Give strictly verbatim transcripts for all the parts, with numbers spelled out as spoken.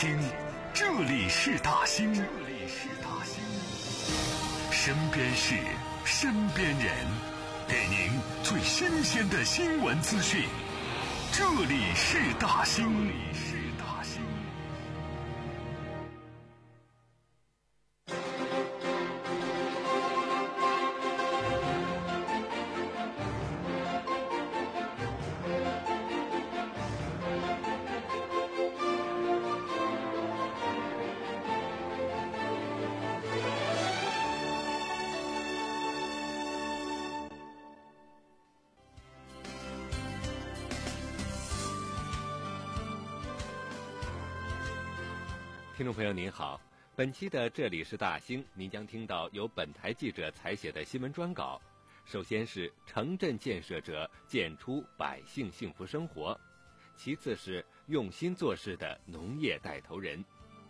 听，这里是大兴，这里是大兴，身边事，身边人，给您最新鲜的新闻资讯。这里是大兴，这里是大兴。 听众朋友您好，本期的这里是大兴，您将听到由本台记者采写的新闻专稿。首先是城镇建设者建出百姓幸福生活，其次是用心做事的农业带头人。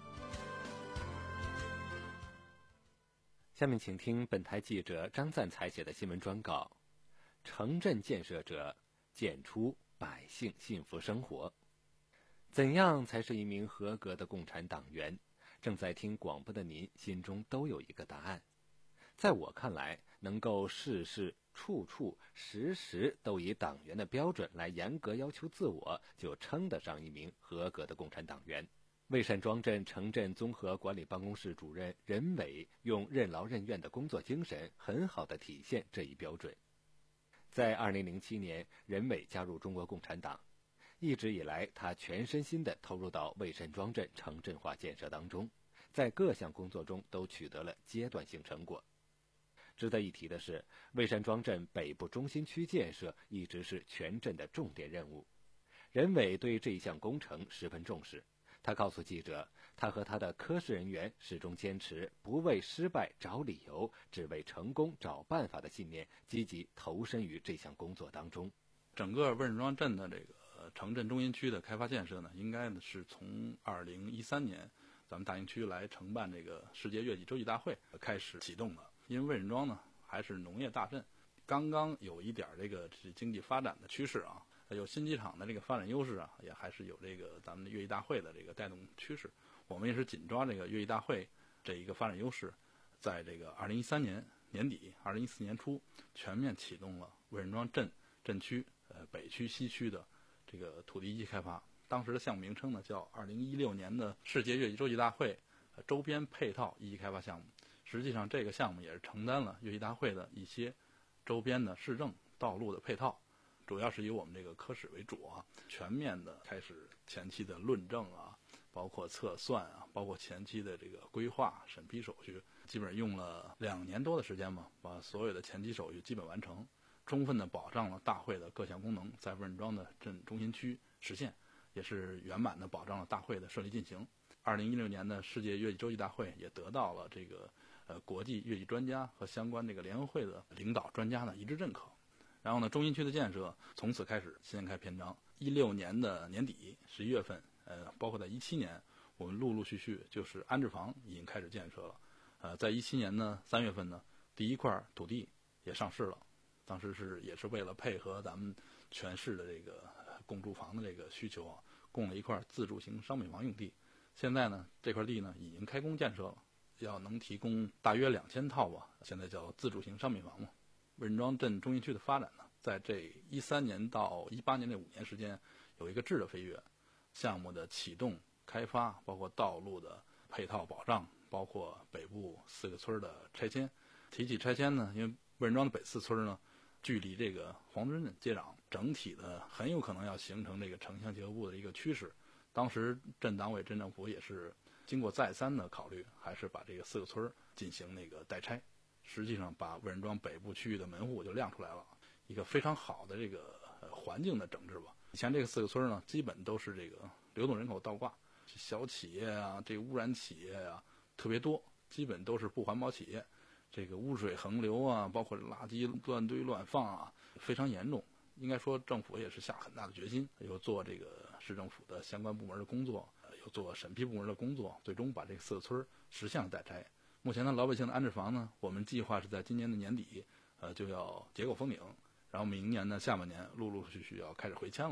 下面请听本台记者张赞采写的新闻专稿：城镇建设者建出百姓幸福生活。怎样才是一名合格的共产党员？正在听广播的您心中都有一个答案。在我看来，能够事事处处时时都以党员的标准来严格要求自我，就称得上一名合格的共产党员。蔚山庄镇城镇综合管理办公室主任任伟用任劳任怨的工作精神，很好地体现这一标准。在二零零七年，任伟加入中国共产党。一直以来，他全身心地投入到蔚山庄镇城镇化建设当中，在各项工作中都取得了阶段性成果。值得一提的是，蔚山庄镇北部中心区建设一直是全镇的重点任务。任伟对这一项工程十分重视，他告诉记者，他和他的科室人员始终坚持不为失败找理由，只为成功找办法的信念，积极投身于这项工作当中。 整个蔚山庄镇的这个城镇中心区的开发建设呢，应该呢是从二零一三年咱们大兴区来承办这个世界月季洲际大会开始启动的。因为蔚山庄呢还是农业大镇，刚刚有一点这个经济发展的趋势啊，有新机场的这个发展优势啊，也还是有这个咱们的月季大会的这个带动趋势。我们也是紧抓这个月季大会这一个发展优势，在这个二零一三年年底、二零一四年初全面启动了蔚山庄镇镇区呃北区、西区的这个土地一级开发。当时的项目名称呢叫二零一六年的世界月季洲际大会周边配套一级开发项目。实际上这个项目也是承担了月季大会的一些周边的市政道路的配套，主要是以我们这个科室为主啊，全面的开始前期的论证啊，包括测算啊，包括前期的这个规划审批手续，基本上用了两年多的时间吧，把所有的前期手续基本完成，充分的保障了大会的各项功能在蔚山庄的镇中心区实现，也是圆满的保障了大会的顺利进行。二零一六年的世界月季洲际大会也得到了这个呃国际月季专家和相关这个联合会的领导专家的一致认可。然后呢，中心区的建设从此开始掀开篇章。一六年的年底十一月份，呃，包括在一七年，我们陆陆续续就是安置房已经开始建设了。呃，在一七年呢三月份呢，第一块土地也上市了。当时是也是为了配合咱们全市的这个供住房的这个需求啊，供了一块自住型商品房用地。现在呢，这块地呢已经开工建设了，要能提供大约两千套吧，现在叫自住型商品房嘛。蔚山庄镇中心区的发展呢，在这一三年到一八年这五年时间，有一个质的飞跃。项目的启动、开发，包括道路的配套保障，包括北部四个村的拆迁。提起拆迁呢，因为蔚山庄的北四村呢，距离这个黄村镇接壤，整体的很有可能要形成这个城乡结合部的一个趋势。当时镇党委、镇政府也是经过再三的考虑，还是把这个四个村进行那个代拆。实际上把蔚山庄北部区域的门户就亮出来了，一个非常好的这个环境的整治吧。以前这个四个村呢，基本都是这个流动人口倒挂，小企业啊，这个污染企业啊特别多，基本都是不环保企业，这个污水横流啊，包括垃圾乱堆乱放啊，非常严重。应该说政府也是下很大的决心，有做这个市政府的相关部门的工作，有做审批部门的工作，最终把这个四个村实现了代拆。目前呢，老百姓的安置房呢，我们计划是在今年的年底呃就要结构封顶，然后明年呢下半年陆陆续续要开始回迁了。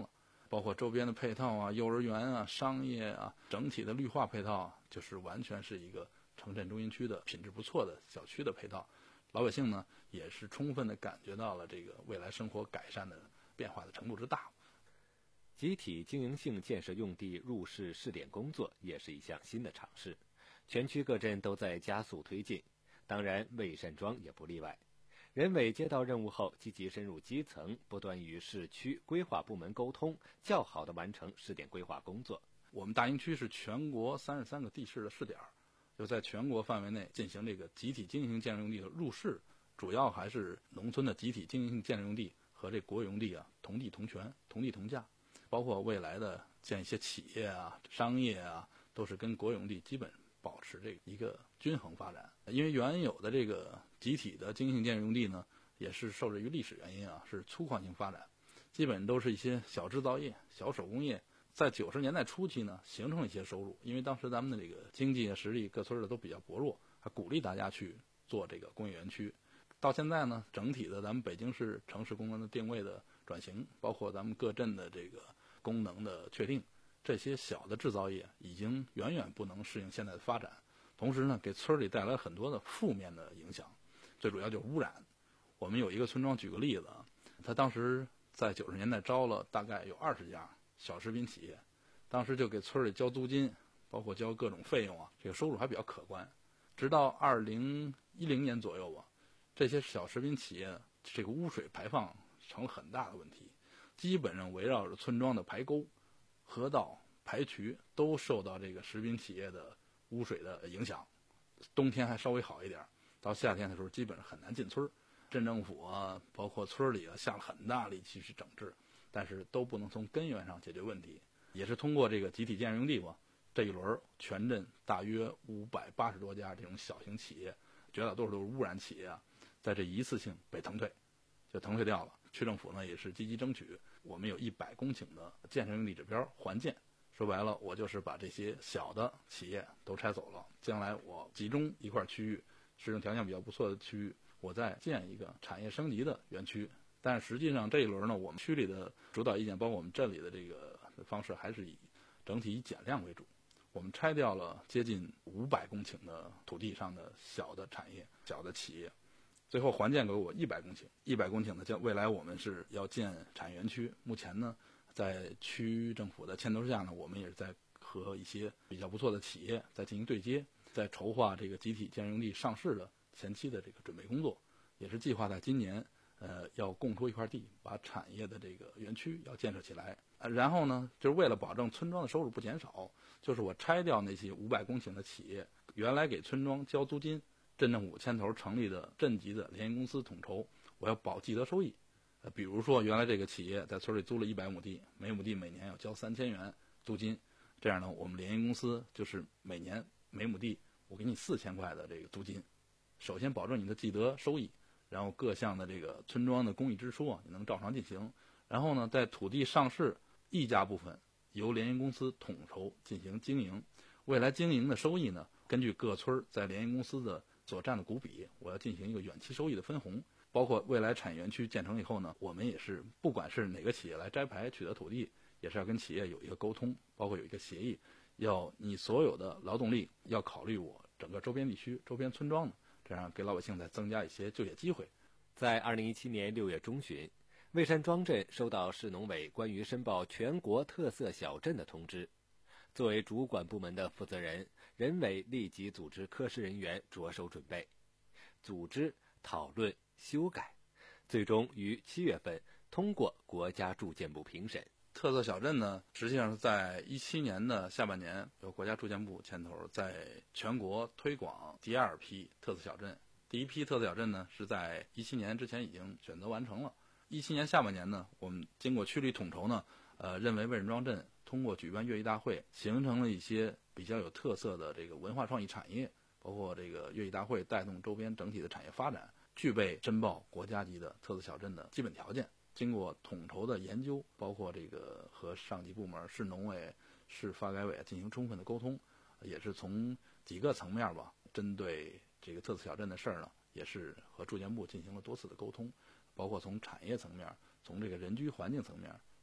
包括周边的配套啊、幼儿园啊、商业啊，整体的绿化配套，就是完全是一个城镇中心区的品质不错的小区的配套。老百姓呢，也是充分的感觉到了这个未来生活改善的变化的程度之大。 集体经营性建设用地入市试点工作也是一项新的尝试，全区各镇都在加速推进，当然魏山庄也不例外。人委接到任务后，积极深入基层，不断与市区规划部门沟通，较好地完成试点规划工作。 我们大营区是全国三十三个地市的试点，就在全国范围内进行这个集体经营性建设用地的入市，主要还是农村的集体经营性建设用地和这国有用地啊同地同权、同地同价。包括未来的建一些企业啊、商业啊，都是跟国有用地基本保持这一个均衡发展。因为原有的这个集体的经营性建设用地呢，也是受制于历史原因啊，是粗犷性发展，基本都是一些小制造业、小手工业。在九十年代初期呢，形成了一些收入，因为当时咱们的这个经济实力各村的都比较薄弱，还鼓励大家去做这个工业园区。到现在呢，整体的咱们北京市城市功能的定位的转型，包括咱们各镇的这个功能的确定，这些小的制造业已经远远不能适应现在的发展，同时呢，给村里带来很多的负面的影响，最主要就是污染。我们有一个村庄，举个例子啊，他当时在九十年代招了大概有二十家小食品企业，当时就给村里交租金，包括交各种费用啊，这个收入还比较可观。直到二零一零年左右吧，这些小食品企业这个污水排放成了很大的问题，基本上围绕着村庄的排沟、河道、排渠都受到这个食品企业的污水的影响。冬天还稍微好一点，到夏天的时候基本上很难进村。镇政府啊，包括村里啊，下了很大力气去整治，但是都不能从根源上解决问题。也是通过这个集体建设用地吧，这一轮全镇大约五百八十多家这种小型企业，绝大多数都是污染企业啊，在这一次性被腾退，就腾退掉了。区政府呢也是积极争取，我们有一百公顷的建设用地指标还建。说白了，我就是把这些小的企业都拆走了，将来我集中一块区域，市政条件比较不错的区域，我再建一个产业升级的园区。但是实际上这一轮呢，我们区里的主导意见，包括我们镇里的这个方式，还是以整体以减量为主。我们拆掉了接近五百公顷的土地上的小的产业、小的企业，最后还建给我一百公顷。一百公顷的，将未来我们是要建产业园区。目前呢，在区政府的牵头下呢，我们也是在和一些比较不错的企业在进行对接，在筹划这个集体建设用地上市的前期的这个准备工作，也是计划在今年。呃，要供出一块地，把产业的这个园区要建设起来。呃，然后呢，就是为了保证村庄的收入不减少，就是我拆掉那些五百公顷的企业，原来给村庄交租金，镇政府牵头成立的镇级的联营公司统筹，我要保既得收益。呃，比如说原来这个企业在村里租了一百亩地，每亩地每年要交三千元租金，这样呢，我们联营公司就是每年每亩地我给你四千块的这个租金，首先保证你的既得收益。然后各项的这个村庄的公益支出啊，也能照常进行。然后呢，在土地上市溢价部分，由联营公司统筹进行经营。未来经营的收益呢，根据各村在联营公司的所占的股比，我要进行一个远期收益的分红。包括未来产业园区建成以后呢，我们也是不管是哪个企业来摘牌取得土地，也是要跟企业有一个沟通，包括有一个协议，要你所有的劳动力要考虑我整个周边地区、周边村庄的。这样给老百姓再增加一些就业机会。 在二零一七年六月中旬，魏山庄镇收到市农委关于申报全国特色小镇的通知。作为主管部门的负责人，人委立即组织科室人员着手准备、组织、讨论、修改，最终于七月份通过国家住建部评审。 特色小镇呢，实际上是在一七年的下半年，由国家住建部牵头，在全国推广第二批特色小镇。第一批特色小镇呢，是在一七年之前已经选择完成了。一七年下半年呢，我们经过区里统筹呢，呃，认为魏仁庄镇通过举办乐艺大会，形成了一些比较有特色的这个文化创意产业，包括这个乐艺大会带动周边整体的产业发展，具备申报国家级的特色小镇的基本条件。经过统筹的研究，包括这个和上级部门、市农委、市发改委进行充分的沟通，也是从几个层面吧，针对这个特色小镇的事儿呢，也是和住建部进行了多次的沟通，包括从产业层面、从这个人居环境层面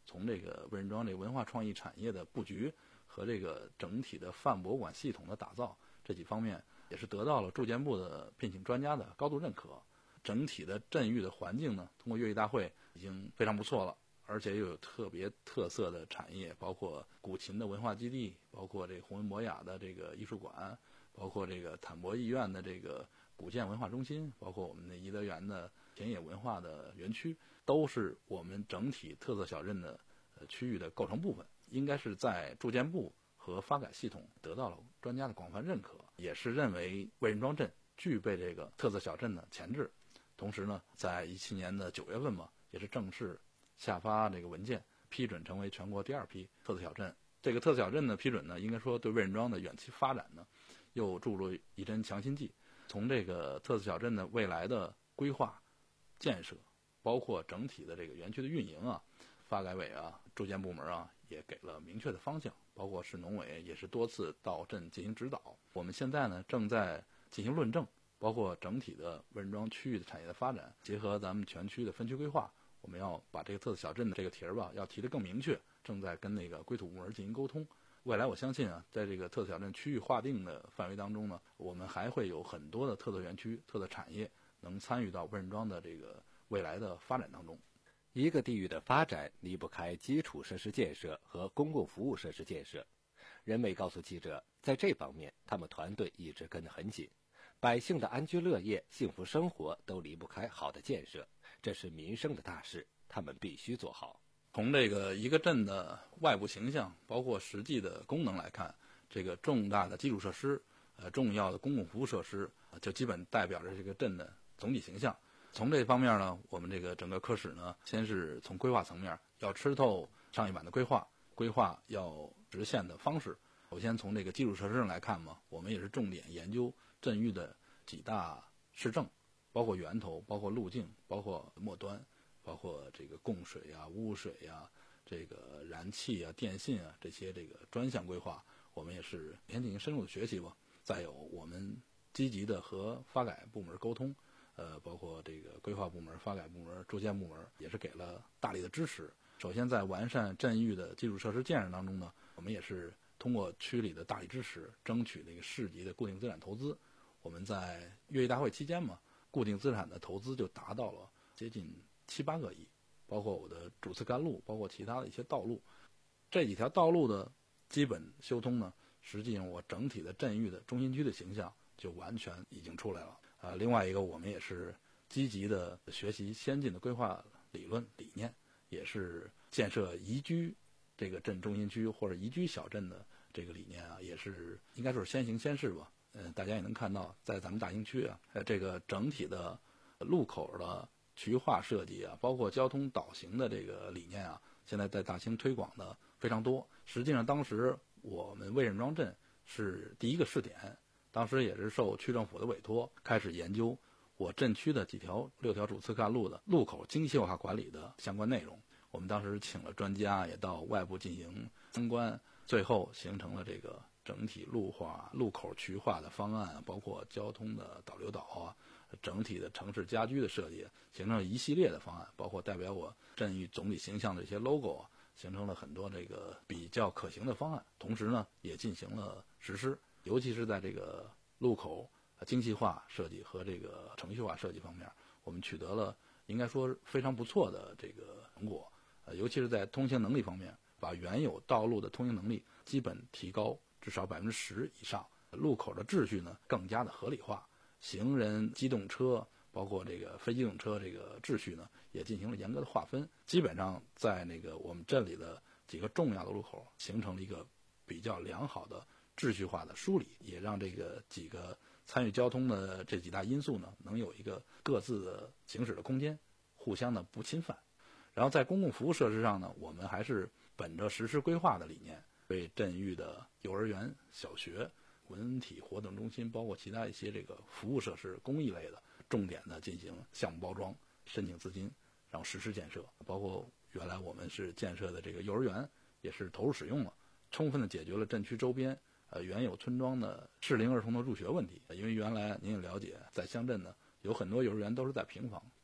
从这个魏仁庄这个文化创意产业的布局和这个整体的泛博物馆系统的打造这几方面，也是得到了住建部的聘请专家的高度认可。整体的镇域的环境呢，通过乐艺大会已经非常不错了，而且又有特别特色的产业，包括古琴的文化基地，包括这个弘文博雅的这个艺术馆，包括这个坦博艺院的这个古建文化中心，包括我们的颐德园的田野文化的园区，都是我们整体特色小镇的呃区域的构成部分，应该是在住建部和发改系统得到了专家的广泛认可，也是认为魏仁庄镇具备这个特色小镇的潜质。同时呢，在一七年的九月份嘛，也是正式下发这个文件，批准成为全国第二批特色小镇。这个特色小镇的批准呢，应该说对魏仁庄的远期发展呢，又注入一针强心剂。从这个特色小镇的未来的规划、建设，包括整体的这个园区的运营啊，发改委啊、住建部门啊，也给了明确的方向。包括市农委也是多次到镇进行指导。我们现在呢，正在进行论证。包括整体的魏仁庄区域的产业的发展，结合咱们全区的分区规划，我们要把这个特色小镇的这个题儿吧，要提得更明确，正在跟那个规土部门进行沟通。未来我相信啊，在这个特色小镇区域划定的范围当中呢，我们还会有很多的特色园区、特色产业能参与到魏仁庄的这个未来的发展当中。 一个地域的发展离不开基础设施建设和公共服务设施建设。任伟告诉记者，在这方面，他们团队一直跟得很紧。百姓的安居乐业、幸福生活都离不开好的建设，这是民生的大事，他们必须做好。 从这个一个镇的外部形象，包括实际的功能来看，这个重大的基础设施、呃重要的公共服务设施，就基本代表着这个镇的总体形象。从这方面呢，我们这个整个科室呢，先是从规划层面要吃透上一版的规划，规划要实现的方式。首先从这个基础设施上来看嘛，我们也是重点研究镇域的几大市政，包括源头，包括路径，包括末端，包括这个供水啊、污水啊、这个燃气啊、电信啊这些这个专项规划，我们也是先进行深入的学习吧。再有，我们积极的和发改部门沟通，呃，包括这个规划部门、发改部门、住建部门也是给了大力的支持。首先，在完善镇域的基础设施建设当中呢，我们也是通过区里的大力支持，争取这个市级的固定资产投资。我们在乐艺大会期间嘛，固定资产的投资就达到了接近七八个亿，包括我的主次干路，包括其他的一些道路。这几条道路的基本修通呢，实际上我整体的镇域的中心区的形象就完全已经出来了。啊，另外一个我们也是积极的学习先进的规划理论理念，也是建设宜居这个镇中心区或者宜居小镇的这个理念啊，也是应该说是先行先试吧。嗯，大家也能看到，在咱们大兴区啊，呃，这个整体的路口的渠化设计啊，包括交通导行的这个理念啊，现在在大兴推广的非常多。实际上，当时我们魏仁庄镇是第一个试点，当时也是受区政府的委托，开始研究我镇区的几条六条主次干路的路口精细化管理的相关内容。我们当时请了专家，也到外部进行参观，最后形成了这个整体路化、路口渠化的方案，包括交通的导流导啊，整体的城市家居的设计，形成了一系列的方案，包括代表我镇域总体形象的一些 logo 啊，形成了很多这个比较可行的方案。同时呢，也进行了实施，尤其是在这个路口精细化设计和这个程序化设计方面，我们取得了应该说非常不错的这个成果。呃，尤其是在通行能力方面，把原有道路的通行能力基本提高至少百分之十以上，路口的秩序呢更加的合理化，行人、机动车，包括这个非机动车这个秩序呢也进行了严格的划分，基本上在那个我们镇里的几个重要的路口形成了一个比较良好的秩序化的梳理，也让这个几个参与交通的这几大因素呢能有一个各自的行驶的空间，互相的不侵犯。然后在公共服务设施上呢，我们还是本着实施规划的理念，为镇域的幼儿园、小学、文体活动中心，包括其他一些这个服务设施、公益类的，重点的进行项目包装，申请资金，然后实施建设。包括原来我们是建设的这个幼儿园，也是投入使用了，充分的解决了镇区周边呃原有村庄的适龄儿童的入学问题。因为原来您也了解，在乡镇呢，有很多幼儿园都是在平房，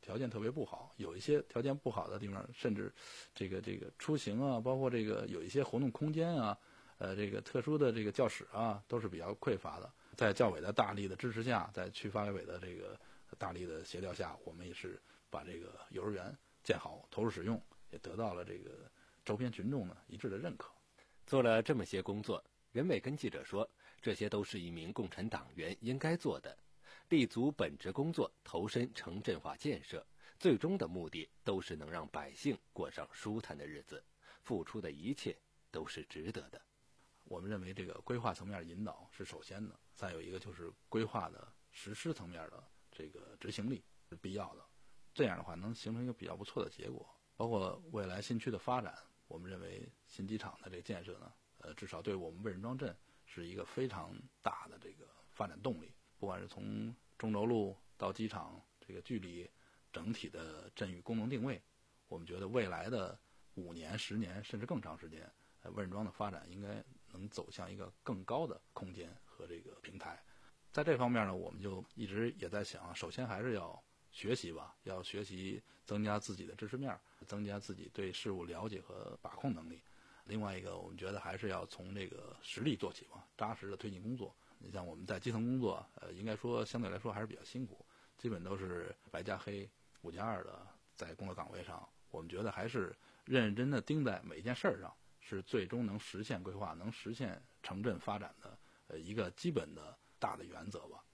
条件特别不好，有一些条件不好的地方，甚至这个这个出行啊，包括这个有一些活动空间啊，呃，这个特殊的这个教室啊，都是比较匮乏的。在教委的大力的支持下，在区发改委的这个大力的协调下，我们也是把这个幼儿园建好，投入使用，也得到了这个周边群众呢一致的认可。 做了这么些工作，任伟跟记者说，这些都是一名共产党员应该做的，立足本职工作，投身城镇化建设，最终的目的都是能让百姓过上舒坦的日子，付出的一切都是值得的。 我们认为这个规划层面引导是首先的，再有一个就是规划的实施层面的这个执行力是必要的，这样的话能形成一个比较不错的结果。包括未来新区的发展，我们认为新机场的这个建设呢，呃，至少对我们魏仁庄镇是一个非常大的这个发展动力。不管是从中轴路到机场这个距离，整体的镇域功能定位，我们觉得未来的五年、十年甚至更长时间，呃，魏仁庄的发展应该能走向一个更高的空间和这个平台。在这方面呢，我们就一直也在想，首先还是要学习吧，要学习增加自己的知识面，增加自己对事物了解和把控能力。另外一个，我们觉得还是要从这个实力做起嘛，扎实的推进工作。你像我们在基层工作，呃，应该说相对来说还是比较辛苦，基本都是白加黑、五加二的在工作岗位上。我们觉得还是认认真的盯在每一件事儿上，是最终能实现规划、能实现城镇发展的呃一个基本的大的原则吧。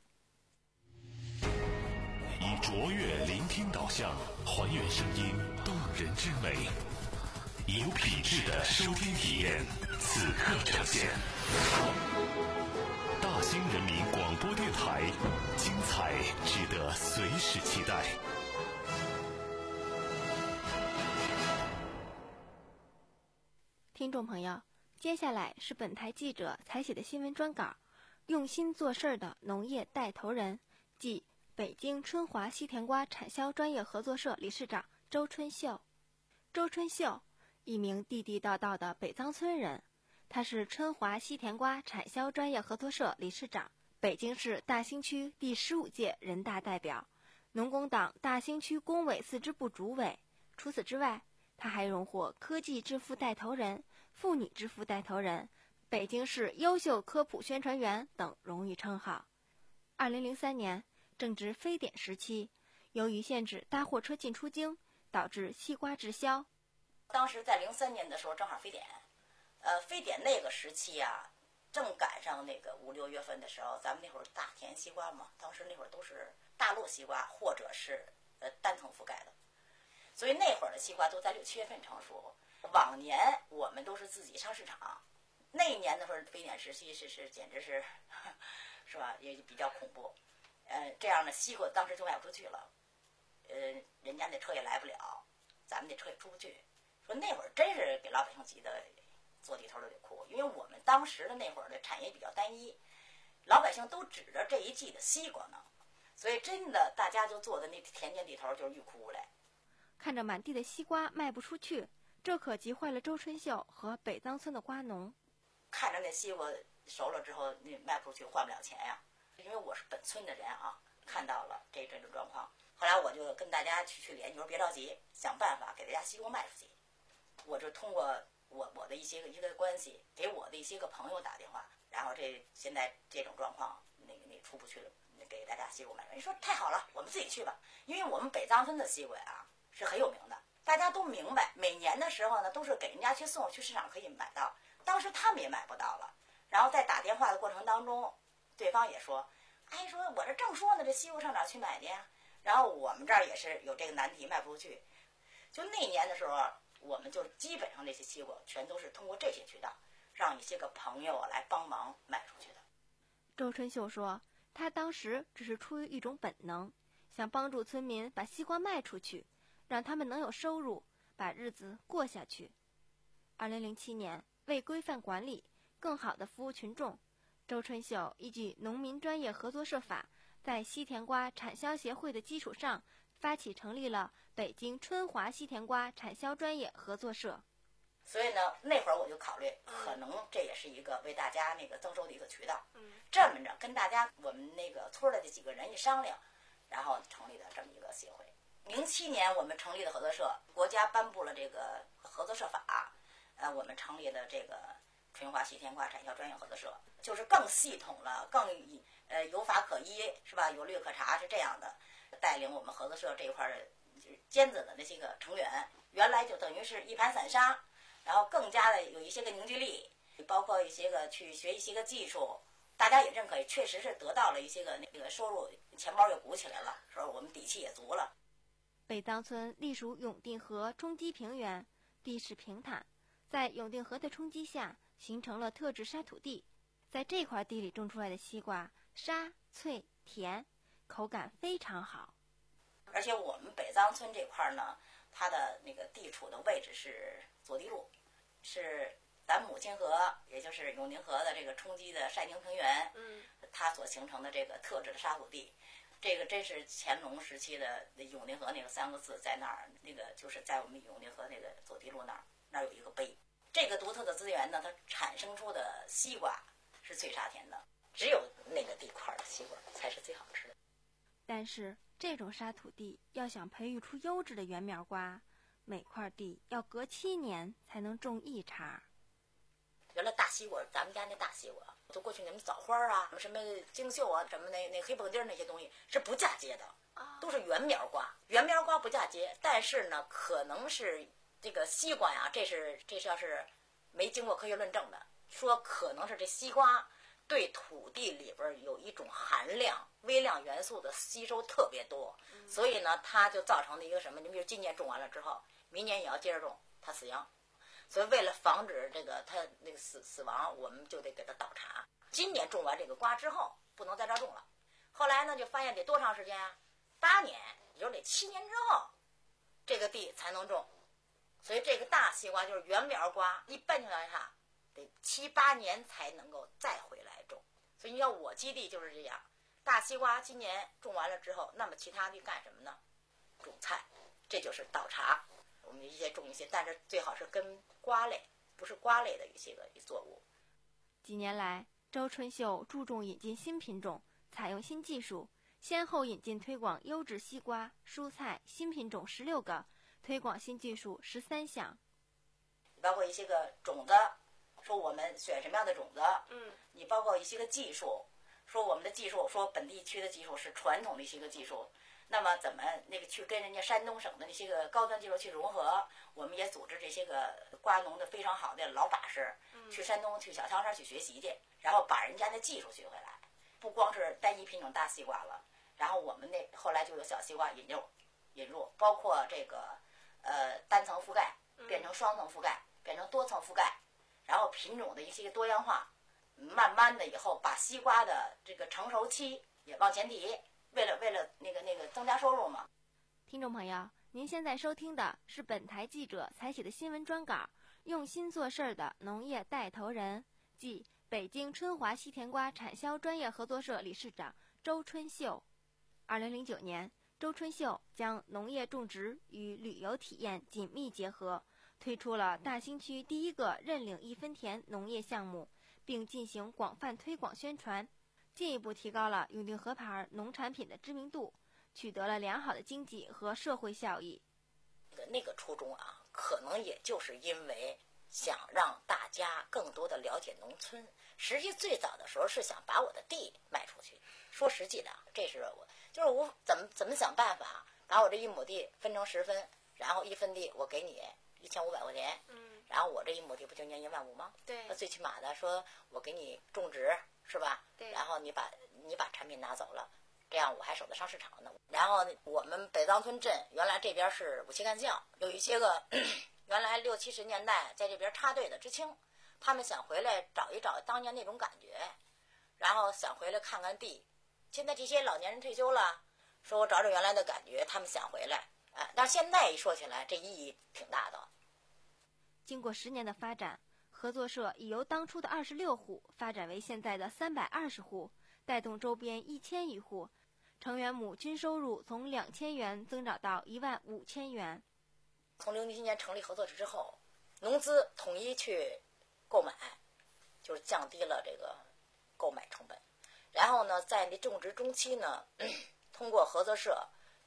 以卓越聆听导向，还原声音动人之美，以有品质的收听体验，此刻呈现。大兴人民广播电台，精彩值得随时期待。 听众朋友，接下来是本台记者采写的新闻专稿，用心做事的农业带头人，即北京春华西甜瓜产销专业合作社理事长周春秀。周春秀，一名地地道道的北藏村人，他是春华西甜瓜产销专业合作社理事长，北京市大兴区第十五届人大代表，农工党大兴区工委四支部主委。除此之外，他还荣获科技致富带头人、妇女致富带头人、北京市优秀科普宣传员等荣誉称号。二零零三年正值非典时期，由于限制大货车进出京，导致西瓜滞销。 当时在零三年的时候正好非典，呃，非典那个时期啊，正赶上那个五六月份的时候，咱们那会儿大田西瓜嘛，当时那会儿都是大陆西瓜或者是呃单层覆盖的。所以那会儿的西瓜都在六七月份成熟，往年我们都是自己上市场。那一年的时候，非典时期是是简直是，是吧？也比较恐怖。呃，这样的西瓜当时就卖不出去了，呃，人家那车也来不了，咱们那车也出不去。说那会儿真是给老百姓急得坐地头都得哭，因为我们当时的那会儿的产业比较单一，老百姓都指着这一季的西瓜呢，所以真的大家就坐在那田间地头就是欲哭无泪。 看着满地的西瓜卖不出去，这可急坏了周春秀和北藏村的瓜农。 看着那西瓜熟了之后，那卖不出去，换不了钱呀。因为我是本村的人啊，看到了这这种状况，后来我就跟大家去去联系，说别着急，想办法给大家西瓜卖出去。我就通过我我的一些个一个关系，给我的一些个朋友打电话，然后这现在这种状况，那个那出不去了，给大家西瓜卖。人说太好了，我们自己去吧，因为我们北藏村的西瓜呀是很有名的，大家都明白，每年的时候呢都是给人家去送，去市场可以买到，当时他们也买不到了。然后在打电话的过程当中，对方也说，哎，说我这正说呢，这西瓜上哪去买去呀？然后我们这儿也是有这个难题，卖不出去。就那年的时候，我们就基本上这些西瓜全都是通过这些渠道，让一些个朋友来帮忙卖出去的。 周春秀说，他当时只是出于一种本能，想帮助村民把西瓜卖出去，让他们能有收入，把日子过下去。二零零七年，为规范管理，更好地服务群众，周春秀依据《农民专业合作社法》，在西甜瓜产销协会的基础上，发起成立了北京春华西甜瓜产销专业合作社。 所以呢，那会儿我就考虑，可能这也是一个为大家那个增收的一个渠道。 嗯， 这么着跟大家我们那个村的这几个人一商量，然后成立的这么一个协会。 零七年我们成立的合作社，国家颁布了这个合作社法，呃，我们成立了这个春华西甜瓜产销专业合作社，就是更系统了，更呃有法可依，是吧？有律可查，是这样的。带领我们合作社这一块的就是尖子的那些个成员，原来就等于是一盘散沙，然后更加的有一些个凝聚力，包括一些个去学一些个技术，大家也认可，确实是得到了一些个那个收入，钱包又鼓起来了，说我们底气也足了。 北藏村隶属永定河冲积平原，地势平坦，在永定河的冲击下形成了特质沙土地，在这块地里种出来的西瓜沙脆甜，口感非常好。 而且我们北藏村这块呢，它的那个地处的位置是左地路，是咱母亲河，也就是永定河的这个冲积的晒平平原，嗯，它所形成的这个特质的沙土地。这个真是乾隆时期的永定河那个三个字，在那儿，那个就是在我们永定河那个左地路那儿，那儿有一个碑。这个独特的资源呢，它产生出的西瓜是脆沙甜的，只有那个地块的西瓜才是最好吃的。 但是这种沙土地要想培育出优质的圆苗瓜，每块地要隔七年才能种一茬。 原来大西瓜，咱们家那大西瓜，就过去那种枣花啊，什么京秀啊，什么那那黑蹦丁那些东西是不嫁接的，都是圆苗瓜。圆苗瓜不嫁接，但是呢，可能是这个西瓜呀，这是这是要是没经过科学论证的，说可能是这西瓜对土地里边有一种含量微量元素的吸收特别多，所以呢，它就造成了一个什么？你比如今年种完了之后，明年也要接着种，它死秧。所以为了防止这个它那个死死亡，我们就得给它倒茬。今年种完这个瓜之后，不能在这儿种了。后来呢，就发现得多长时间啊？八年，也就是得七年之后，这个地才能种。所以这个大西瓜就是圆苗瓜，一般情况下得七八年才能够再回来种。所以你要我基地就是这样，大西瓜今年种完了之后，那么其他地干什么呢？种菜，这就是倒茬。我们一些种一些，但是最好是跟瓜类，不是瓜类的一些个作物。 几年来，周春秀注重引进新品种，采用新技术，先后引进推广优质西瓜、蔬菜新品种十六个，推广新技术十三项。 包括一些个种子，说我们选什么样的种子，嗯，你包括一些个技术，说我们的技术，说本地区的技术是传统的一些个技术。那么怎么那个去跟人家山东省的那些个高端技术去融合？我们也组织这些个瓜农的非常好的老把式，去山东去小汤山去学习去，然后把人家的技术学回来。不光是单一品种大西瓜了，然后我们那后来就有小西瓜引入，引入包括这个呃单层覆盖变成双层覆盖，变成多层覆盖，然后品种的一些个多样化，慢慢的以后把西瓜的这个成熟期也往前提。为了为了那个那个增加收入嘛。 听众朋友，您现在收听的是本台记者采写的新闻专稿，用心做事的农业带头人，即北京春华西甜瓜产销专业合作社理事长周春秀。二零零九年，周春秀将农业种植与旅游体验紧密结合，推出了大兴区第一个认领一分田农业项目，并进行广泛推广宣传，进一步提高了永定河牌农产品的知名度，取得了良好的经济和社会效益。 那个初衷啊，可能也就是因为想让大家更多的了解农村。实际最早的时候是想把我的地卖出去。说实际的，这是我就是我怎么怎么想办法把我这一亩地分成十分，然后一分地我给你一千五百块钱，嗯，然后我这一亩地不就年一万五吗？对，那最起码的说我给你种植。是吧？对，然后你把你把产品拿走了，这样我还守得上市场呢。然后我们北藏村镇原来这边是武器干校，有一些个原来六七十年代在这边插队的知青，他们想回来找一找当年那种感觉，然后想回来看看地。现在这些老年人退休了，说我找找原来的感觉，他们想回来，哎，但是现在一说起来，这意义挺大的。 经过十年的发展，合作社已由当初的二十六户发展为现在的三百二十户，带动周边一千余户，成员亩均收入从两千元增长到一万五千元。 从零七年成立合作社之后，农资统一去购买，就是降低了这个购买成本。然后呢，在那种植中期呢，通过合作社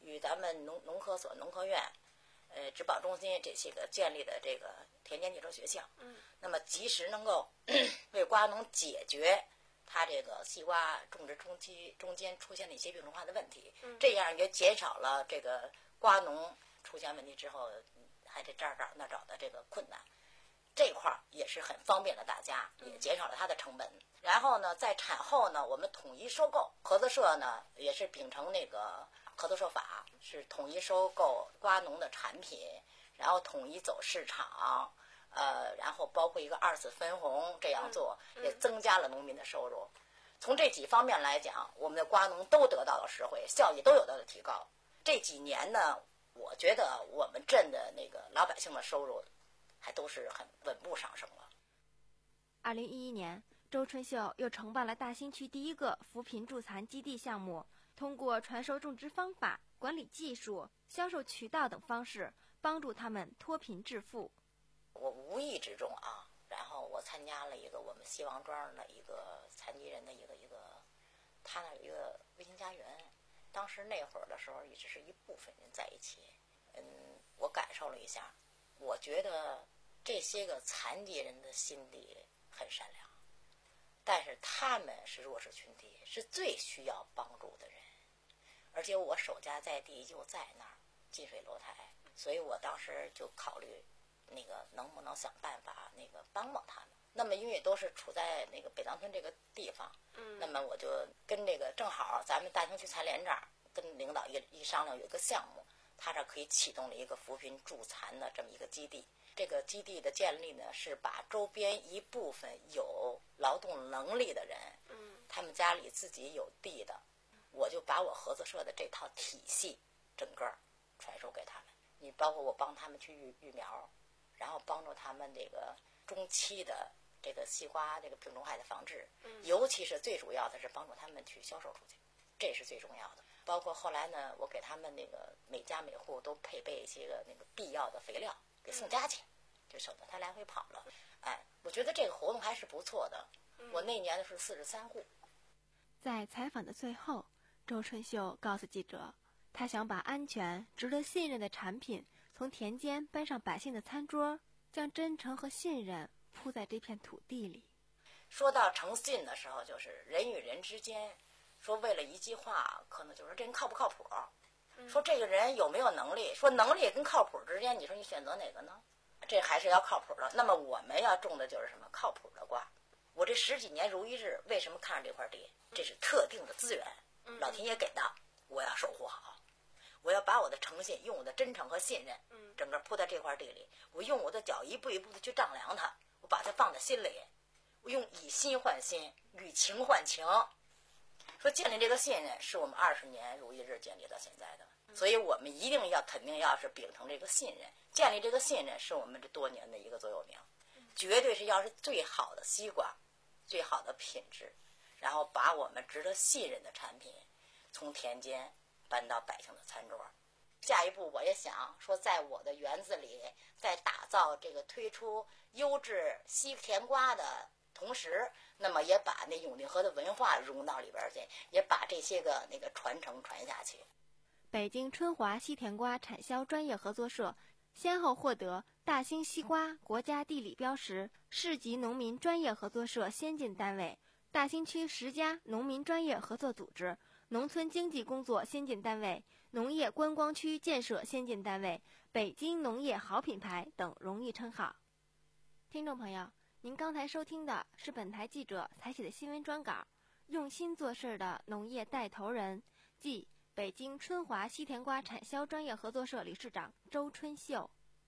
与咱们农农科所、农科院、呃植保中心这些个建立的这个田间建设学校， 嗯， 那么及时能够为瓜农解决它这个西瓜种植中期中间出现的一些病虫害的问题， 嗯， 这样也减少了这个瓜农出现问题之后还得这儿找那找的这个困难。这块儿也是很方便了大家，也减少了它的成本。然后呢，在产后呢，我们统一收购，合作社呢也是秉承那个合作社法，是统一收购瓜农的产品，然后统一走市场，呃，然后包括一个二次分红，这样做也增加了农民的收入。从这几方面来讲，我们的瓜农都得到了实惠，效益都有到了提高。这几年呢，我觉得我们镇的那个老百姓的收入还都是很稳步上升了。 二零一一年，周春秀又承办了大兴区第一个扶贫助残基地项目，通过传授种植方法、管理技术、销售渠道等方式，帮助他们脱贫致富。 我无意之中啊，然后我参加了一个我们西王庄的一个残疾人的一个一个，他那有一个微型家园，当时那会儿的时候也只是一部分人在一起，嗯，我感受了一下，我觉得这些个残疾人的心地很善良，但是他们是弱势群体，是最需要帮助的人，而且我守家在地就在那儿，近水楼台，所以我当时就考虑那个能不能想办法那个帮帮他们。那么因为都是处在那个北塘村这个地方，嗯，那么我就跟这个正好咱们大兴区残联这儿跟领导一一商量，有一个项目，他这可以启动了一个扶贫助残的这么一个基地。这个基地的建立呢，是把周边一部分有劳动能力的人，嗯，他们家里自己有地的，我就把我合作社的这套体系整个传授给他们。你包括我帮他们去育育苗，然后帮助他们这个中期的这个西瓜这个病虫害的防治，嗯，尤其是最主要的是帮助他们去销售出去，这是最重要的。包括后来呢，我给他们那个每家每户都配备一些个那个必要的肥料，给送家去，就省得他来回跑了。哎，我觉得这个活动还是不错的。我那年的是四十三户。 在采访的最后，周春秀告诉记者，他想把安全、值得信任的产品从田间搬上百姓的餐桌，将真诚和信任铺在这片土地里。 说到诚信的时候，就是人与人之间，说为了一句话，可能就是这人靠不靠谱，说这个人有没有能力，说能力跟靠谱之间，你说你选择哪个呢？这还是要靠谱的。那么我们要种的就是什么靠谱的瓜。我这十几年如一日，为什么看上这块地？这是特定的资源，老天爷给的，我要守护好。我要把我的诚信，用我的真诚和信任，整个铺在这块地里。我用我的脚一步一步的去丈量它，我把它放在心里。我用以心换心，以情换情。说建立这个信任，是我们二十年如一日建立到现在的。所以我们一定要肯定要是秉承这个信任，建立这个信任是我们这多年的一个座右铭，绝对是要是最好的西瓜，最好的品质，然后把我们值得信任的产品从田间搬到百姓的餐桌。下一步我也想说，在我的园子里，在打造这个推出优质西甜瓜的同时，那么也把那永定河的文化融到里边去，也把这些个那个传承传下去。 北京春华西甜瓜产销专业合作社先后获得大兴西瓜国家地理标识、市级农民专业合作社先进单位、大兴区十家农民专业合作组织、农村经济工作先进单位、农业观光区建设先进单位、北京农业好品牌等荣誉称号。听众朋友，您刚才收听的是本台记者采写的新闻专稿，用心做事的农业带头人，即北京春华西甜瓜产销专业合作社理事长周春秀。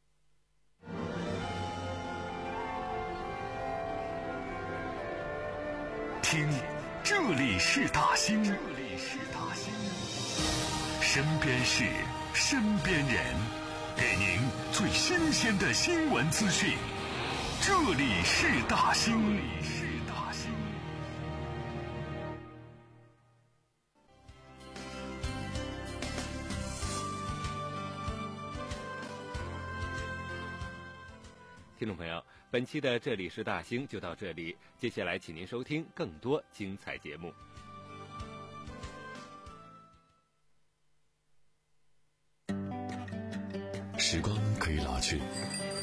听，这里是大兴，这里是大兴，身边事，身边人，给您最新鲜的新闻资讯。这里是大兴，这里是大兴。 听众朋友，本期的这里是大兴就到这里，接下来请您收听更多精彩节目。 时光可以老去，